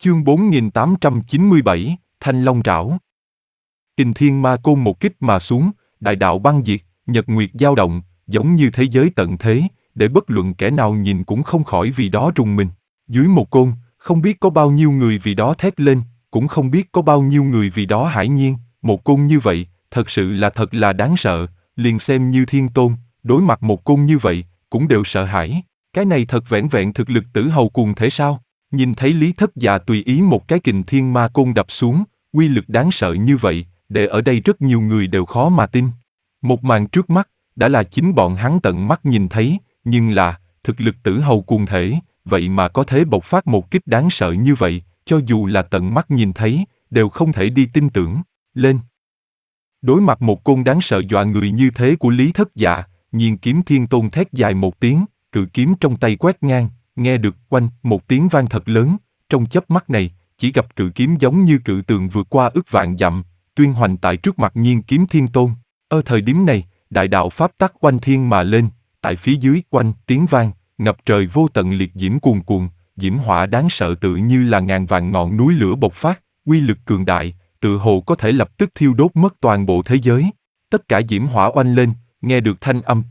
Chương 4897, Thanh Long Trảo. Kình Thiên Ma Côn một kích mà xuống, đại đạo băng diệt, nhật nguyệt dao động, giống như thế giới tận thế, để bất luận kẻ nào nhìn cũng không khỏi vì đó rùng mình. Dưới một côn, không biết có bao nhiêu người vì đó thét lên, cũng không biết có bao nhiêu người vì đó hãi nhiên. Một côn như vậy, thật là đáng sợ, liền xem như thiên tôn, đối mặt một côn như vậy, cũng đều sợ hãi. Cái này thật vẻn vẹn thực lực tử hầu cuồng thể sao? Nhìn thấy Lý Thất Dạ tùy ý một cái Kình Thiên Ma Côn đập xuống, uy lực đáng sợ như vậy, để ở đây rất nhiều người đều khó mà tin. Một màn trước mắt, đã là chính bọn hắn tận mắt nhìn thấy, nhưng là, thực lực tử hầu cuồng thể, vậy mà có thể bộc phát một kích đáng sợ như vậy, cho dù là tận mắt nhìn thấy, đều không thể đi tin tưởng. Lên! Đối mặt một côn đáng sợ dọa người như thế của Lý Thất Dạ, Nhiên Kiếm Thiên Tôn thét dài một tiếng, cự kiếm trong tay quét ngang, nghe được oanh một tiếng vang thật lớn, trong chớp mắt này, chỉ gặp cự kiếm giống như cự tường vượt qua ức vạn dặm, tuyên hoành tại trước mặt Nhiên Kiếm Thiên Tôn. Ở thời điểm này, đại đạo pháp tắc oanh thiên mà lên, tại phía dưới oanh tiếng vang, ngập trời vô tận liệt diễm cuồn cuộn, diễm hỏa đáng sợ tự như là ngàn vạn ngọn núi lửa bộc phát, uy lực cường đại, tự hồ có thể lập tức thiêu đốt mất toàn bộ thế giới. Tất cả diễm hỏa oanh lên, nghe được thanh âm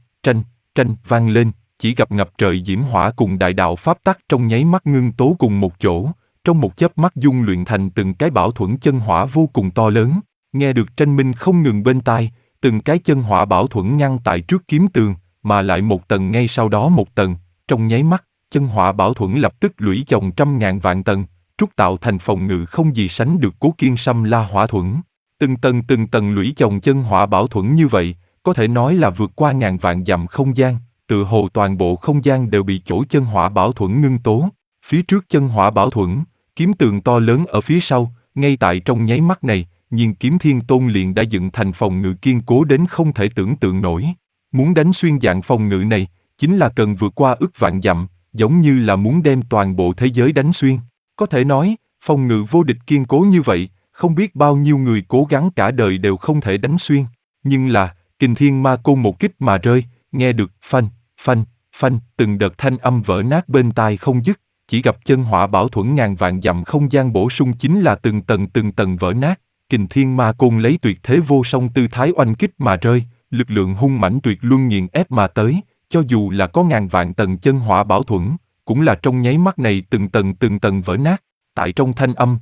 tranh vang lên, chỉ gặp ngập trời diễm hỏa cùng đại đạo pháp tắc trong nháy mắt ngưng tố cùng một chỗ, trong một chớp mắt dung luyện thành từng cái bảo thuẫn chân hỏa vô cùng to lớn. Nghe được tranh minh không ngừng bên tai, từng cái chân hỏa bảo thuẫn ngăn tại trước kiếm tường, mà lại một tầng ngay sau đó một tầng, trong nháy mắt, chân hỏa bảo thuẫn lập tức lũy chồng trăm ngàn vạn tầng, trúc tạo thành phòng ngự không gì sánh được Cố Kiên Sâm La Hỏa Thuẫn. Từng tầng lũy chồng chân hỏa bảo thuẫn như vậy, có thể nói là vượt qua ngàn vạn dặm không gian, tự hồ toàn bộ không gian đều bị chỗ chân hỏa bảo thuẫn ngưng tố. Phía trước chân hỏa bảo thuẫn, kiếm tường to lớn ở phía sau, ngay tại trong nháy mắt này, Nhiên Kiếm Thiên Tôn liền đã dựng thành phòng ngự kiên cố đến không thể tưởng tượng nổi. Muốn đánh xuyên dạng phòng ngự này, chính là cần vượt qua ức vạn dặm, giống như là muốn đem toàn bộ thế giới đánh xuyên. Có thể nói, phòng ngự vô địch kiên cố như vậy, không biết bao nhiêu người cố gắng cả đời đều không thể đánh xuyên. Nhưng là, Kình Thiên Ma Côn một kích mà rơi, nghe được phanh, từng đợt thanh âm vỡ nát bên tai không dứt, chỉ gặp chân hỏa bảo thuẫn ngàn vạn dặm không gian bổ sung chính là từng tầng vỡ nát. Kình Thiên Ma Côn lấy tuyệt thế vô song tư thái oanh kích mà rơi, lực lượng hung mãnh tuyệt luân nghiền ép mà tới, cho dù là có ngàn vạn tầng chân hỏa bảo thuẫn, cũng là trong nháy mắt này từng tầng vỡ nát. Tại trong thanh âm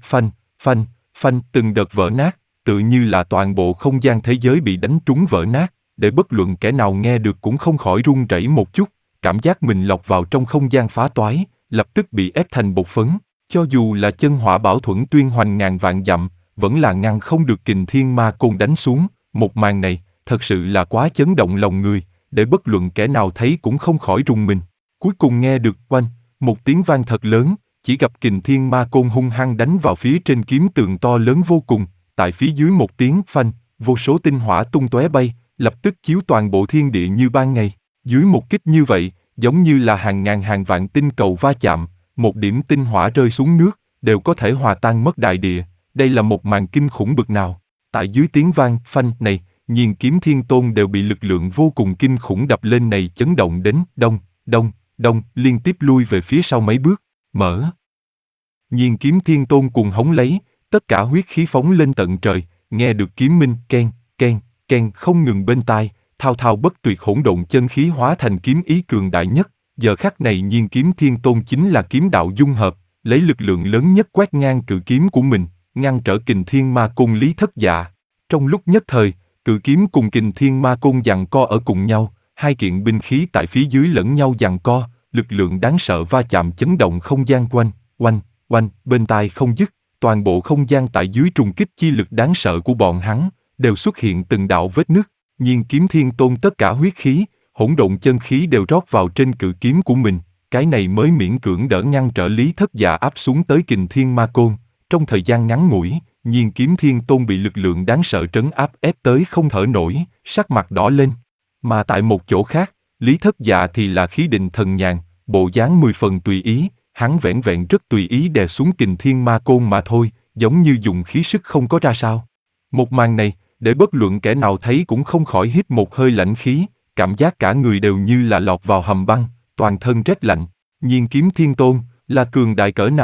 phanh, từng đợt vỡ nát, tự như là toàn bộ không gian thế giới bị đánh trúng vỡ nát, để bất luận kẻ nào nghe được cũng không khỏi run rẩy một chút, cảm giác mình lọt vào trong không gian phá toái, lập tức bị ép thành bột phấn. Cho dù là chân hỏa bảo thuẫn tuyên hoành ngàn vạn dặm, vẫn là ngăn không được Kình Thiên Ma Côn đánh xuống. Một màn này, thật sự là quá chấn động lòng người, để bất luận kẻ nào thấy cũng không khỏi rùng mình. Cuối cùng nghe được oanh, một tiếng vang thật lớn, chỉ gặp Kình Thiên Ma Côn hung hăng đánh vào phía trên kiếm tường to lớn vô cùng, tại phía dưới một tiếng phanh, vô số tinh hỏa tung tóe bay, lập tức chiếu toàn bộ thiên địa như ban ngày. Dưới một kích như vậy, giống như là hàng ngàn hàng vạn tinh cầu va chạm, một điểm tinh hỏa rơi xuống nước, đều có thể hòa tan mất đại địa. Đây là một màn kinh khủng bực nào. Tại dưới tiếng vang phanh này, Nhiên Kiếm Thiên Tôn đều bị lực lượng vô cùng kinh khủng đập lên này chấn động đến đông, liên tiếp lui về phía sau mấy bước, mở. Nhiên Kiếm Thiên Tôn cuồng hống lấy, tất cả huyết khí phóng lên tận trời, nghe được kiếm minh ken không ngừng bên tai, thao bất tuyệt hỗn độn chân khí hóa thành kiếm ý cường đại nhất. Giờ khắc này Nhiên Kiếm Thiên Tôn chính là kiếm đạo dung hợp, lấy lực lượng lớn nhất quét ngang cự kiếm của mình, ngăn trở Kình Thiên Ma Côn Lý Thất Dạ. Trong lúc nhất thời, cự kiếm cùng Kình Thiên Ma Côn giằng co ở cùng nhau, hai kiện binh khí tại phía dưới lẫn nhau giằng co, lực lượng đáng sợ va chạm chấn động không gian oanh, bên tai không dứt, toàn bộ không gian tại dưới trùng kích chi lực đáng sợ của bọn hắn, đều xuất hiện từng đạo vết nứt. Nhiên Kiếm Thiên Tôn tất cả huyết khí, hỗn độn chân khí đều rót vào trên cự kiếm của mình, cái này mới miễn cưỡng đỡ ngăn trở Lý Thất Dạ áp xuống tới Kình Thiên Ma Côn. Trong thời gian ngắn ngủi, Nhiên Kiếm Thiên Tôn bị lực lượng đáng sợ trấn áp ép tới không thở nổi, sắc mặt đỏ lên. Mà tại một chỗ khác, Lý Thất Dạ thì là khí định thần nhàn, bộ dáng 10 phần tùy ý, hắn vẻn vẹn rất tùy ý đè xuống Kình Thiên Ma Côn mà thôi, giống như dùng khí sức không có ra sao. Một màn này, để bất luận kẻ nào thấy cũng không khỏi hít một hơi lãnh khí, cảm giác cả người đều như là lọt vào hầm băng, toàn thân rét lạnh. Nhiên Kiếm Thiên Tôn là cường đại cỡ nào,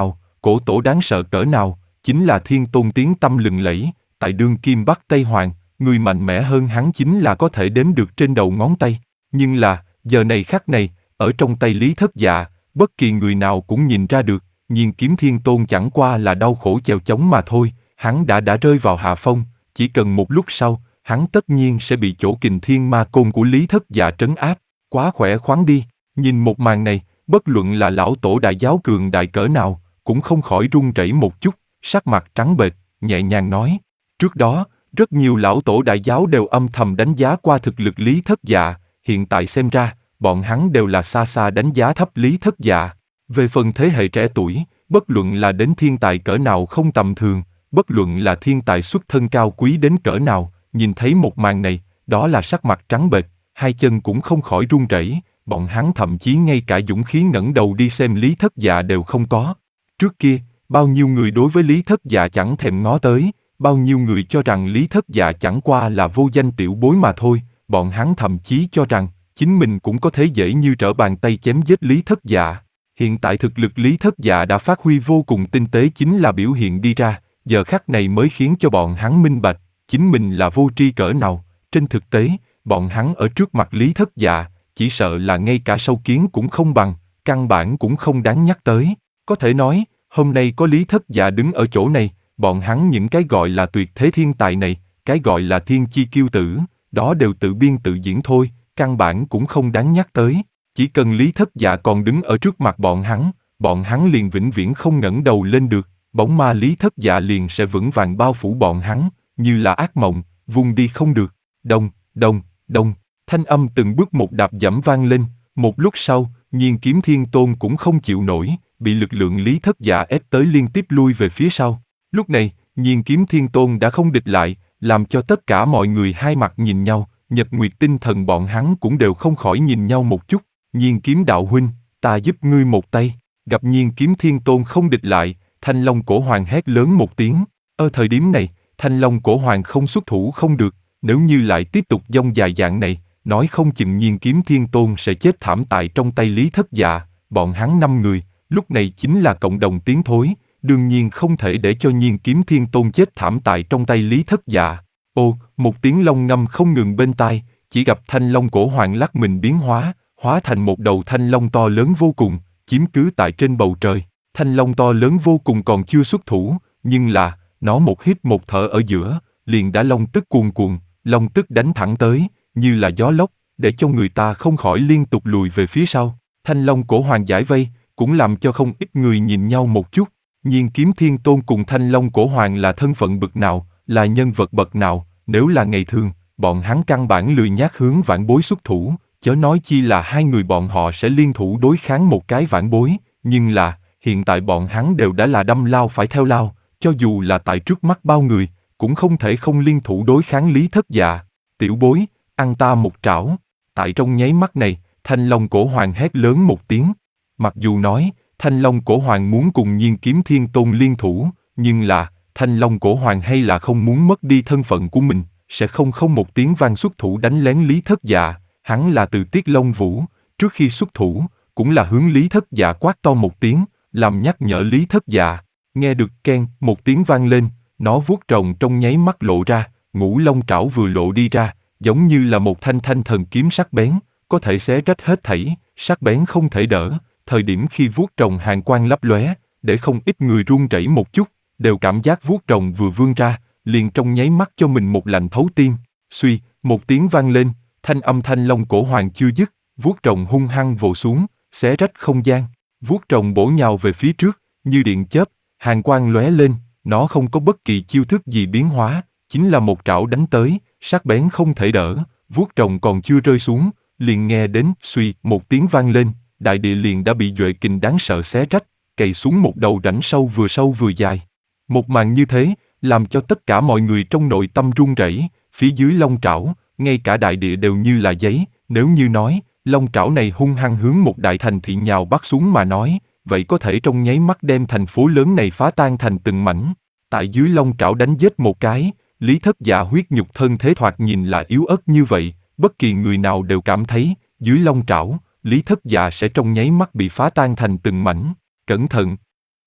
cổ tổ đáng sợ cỡ nào, chính là Thiên Tôn tiếng tăm lừng lẫy, tại đương kim Bắc Tây Hoàng, người mạnh mẽ hơn hắn chính là có thể đếm được trên đầu ngón tay. Nhưng là, giờ này khắc này, ở trong tay Lý Thất Dạ, bất kỳ người nào cũng nhìn ra được, Nhiên Kiếm Thiên Tôn chẳng qua là đau khổ chèo chống mà thôi, hắn đã rơi vào hạ phong, chỉ cần một lúc sau, hắn tất nhiên sẽ bị chỗ Kình Thiên Ma Côn của Lý Thất Dạ trấn áp, quá khỏe khoắn đi. Nhìn một màn này, bất luận là lão tổ đại giáo cường đại cỡ nào, cũng không khỏi run rẩy một chút, sắc mặt trắng bệch, nhẹ nhàng nói. Trước đó, rất nhiều lão tổ đại giáo đều âm thầm đánh giá qua thực lực Lý Thất Dạ, hiện tại xem ra, bọn hắn đều là xa xa đánh giá thấp Lý Thất Dạ. Về phần thế hệ trẻ tuổi, bất luận là đến thiên tài cỡ nào không tầm thường, bất luận là thiên tài xuất thân cao quý đến cỡ nào, nhìn thấy một màn này, đó là sắc mặt trắng bệch, hai chân cũng không khỏi run rẩy, bọn hắn thậm chí ngay cả dũng khí ngẩng đầu đi xem Lý Thất Dạ đều không có. Trước kia, bao nhiêu người đối với Lý Thất Dạ chẳng thèm ngó tới, bao nhiêu người cho rằng Lý Thất Dạ chẳng qua là vô danh tiểu bối mà thôi, bọn hắn thậm chí cho rằng, chính mình cũng có thể dễ như trở bàn tay chém giết Lý Thất Dạ. Hiện tại thực lực Lý Thất Dạ đã phát huy vô cùng tinh tế chính là biểu hiện đi ra, giờ khắc này mới khiến cho bọn hắn minh bạch, chính mình là vô tri cỡ nào. Trên thực tế, bọn hắn ở trước mặt Lý Thất Dạ, chỉ sợ là ngay cả sâu kiến cũng không bằng, căn bản cũng không đáng nhắc tới. Có thể nói, hôm nay có Lý Thất Dạ đứng ở chỗ này, bọn hắn những cái gọi là tuyệt thế thiên tài này, cái gọi là thiên chi kiêu tử, đó đều tự biên tự diễn thôi, căn bản cũng không đáng nhắc tới. Chỉ cần Lý Thất Dạ còn đứng ở trước mặt bọn hắn liền vĩnh viễn không ngẩng đầu lên được, bóng ma Lý Thất Dạ liền sẽ vững vàng bao phủ bọn hắn, như là ác mộng, vùng đi không được. Đông, đông, đông, thanh âm từng bước một đạp dẫm vang lên, một lúc sau, Nhiên Kiếm Thiên Tôn cũng không chịu nổi, bị lực lượng Lý Thất Dạ ép tới liên tiếp lui về phía sau. Lúc này, Nhiên Kiếm Thiên Tôn đã không địch lại, làm cho tất cả mọi người hai mặt nhìn nhau, Nhật Nguyệt tinh thần bọn hắn cũng đều không khỏi nhìn nhau một chút. Nhiên Kiếm đạo huynh, ta giúp ngươi một tay. Gặp Nhiên Kiếm Thiên Tôn không địch lại, Thanh Long Cổ Hoàng hét lớn một tiếng. Ở thời điểm này, Thanh Long Cổ Hoàng không xuất thủ không được, nếu như lại tiếp tục dông dài dạng này, nói không chừng Nhiên Kiếm Thiên Tôn sẽ chết thảm tại trong tay Lý Thất Dạ. Bọn hắn 5 người, lúc này chính là cộng đồng tiến thối, đương nhiên không thể để cho Nhiên Kiếm Thiên Tôn chết thảm tại trong tay Lý Thất Dạ. Ô, một tiếng long ngâm không ngừng bên tai, chỉ gặp Thanh Long Cổ Hoàng lắc mình biến hóa thành một đầu thanh long to lớn vô cùng, chiếm cứ tại trên bầu trời. Thanh long to lớn vô cùng còn chưa xuất thủ, nhưng là, nó một hít một thở ở giữa, liền đã long tức cuồn cuộn, long tức đánh thẳng tới, như là gió lốc, để cho người ta không khỏi liên tục lùi về phía sau. Thanh Long Cổ Hoàng giải vây, cũng làm cho không ít người nhìn nhau một chút. Nhiên Kiếm Thiên Tôn cùng Thanh Long Cổ Hoàng là thân phận bậc nào, là nhân vật bậc nào, nếu là ngày thường, bọn hắn căn bản lười nhác hướng vãn bối xuất thủ, chớ nói chi là hai người bọn họ sẽ liên thủ đối kháng một cái vãn bối, nhưng là, hiện tại bọn hắn đều đã là đâm lao phải theo lao, cho dù là tại trước mắt bao người, cũng không thể không liên thủ đối kháng Lý Thất Dạ. Tiểu bối, ăn ta một trảo. Tại trong nháy mắt này, Thanh Long Cổ Hoàng hét lớn một tiếng. Mặc dù nói, Thanh Long Cổ Hoàng muốn cùng Nhiên Kiếm Thiên Tôn liên thủ, nhưng là, Thanh Long Cổ Hoàng hay là không muốn mất đi thân phận của mình, sẽ không một tiếng vang xuất thủ đánh lén Lý Thất Dạ. Hắn là từ Tiết Long Vũ, trước khi xuất thủ, cũng là hướng Lý Thất Dạ quát to một tiếng, làm nhắc nhở Lý Thất Dạ. Nghe được keng, một tiếng vang lên, nó vuốt rồng trong nháy mắt lộ ra, ngũ long trảo vừa lộ đi ra, giống như là một thanh thần kiếm sắc bén, có thể xé rách hết thảy, sắc bén không thể đỡ. Thời điểm khi vuốt rồng hàn quang lấp lóe, để không ít người run rẩy một chút, đều cảm giác vuốt rồng vừa vươn ra, liền trong nháy mắt cho mình một lạnh thấu tim. Suy, một tiếng vang lên, thanh âm Thanh Long Cổ Hoàng chưa dứt, vuốt rồng hung hăng vồ xuống, xé rách không gian. Vuốt rồng bổ nhào về phía trước, như điện chớp, hàn quang lóe lên, nó không có bất kỳ chiêu thức gì biến hóa, chính là một trảo đánh tới, sắc bén không thể đỡ. Vuốt rồng còn chưa rơi xuống, liền nghe đến suy một tiếng vang lên, đại địa liền đã bị duệ kình đáng sợ xé rách, cày xuống một đầu rãnh sâu vừa dài. Một màn như thế, làm cho tất cả mọi người trong nội tâm run rẩy. Phía dưới long trảo, ngay cả đại địa đều như là giấy. Nếu như nói, long trảo này hung hăng hướng một đại thành thị nhào bắt xuống mà nói, vậy có thể trong nháy mắt đem thành phố lớn này phá tan thành từng mảnh. Tại dưới long trảo đánh giết một cái, Lý Thất Dạ huyết nhục thân thế thoạt nhìn là yếu ớt như vậy, bất kỳ người nào đều cảm thấy, dưới long trảo, Lý Thất Dạ sẽ trong nháy mắt bị phá tan thành từng mảnh. Cẩn thận!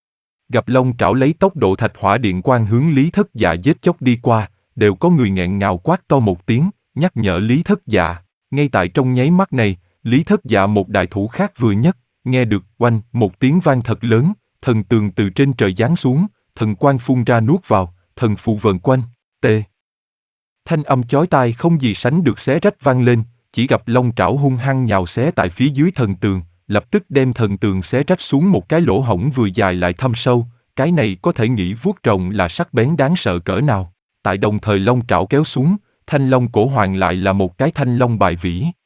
Gặp Long Trảo lấy tốc độ thạch hỏa điện quang hướng Lý Thất Dạ giết chóc đi qua, đều có người nghẹn ngào quát to một tiếng, nhắc nhở Lý Thất Dạ. Ngay tại trong nháy mắt này, Lý Thất Dạ một đại thủ khác vừa nhất, nghe được oanh một tiếng vang thật lớn, thần tường từ trên trời giáng xuống, thần quang phun ra nuốt vào, thần phù vờn quanh, tê. Thanh âm chói tai không gì sánh được xé rách vang lên, chỉ gặp Long Trảo hung hăng nhào xé tại phía dưới thần tường, lập tức đem thần tường xé rách xuống một cái lỗ hổng vừa dài lại thâm sâu, cái này có thể nghĩ vuốt rồng là sắc bén đáng sợ cỡ nào. Tại đồng thời Long Trảo kéo xuống, thanh long cổ hoàng lại là một cái thanh long bài vĩ,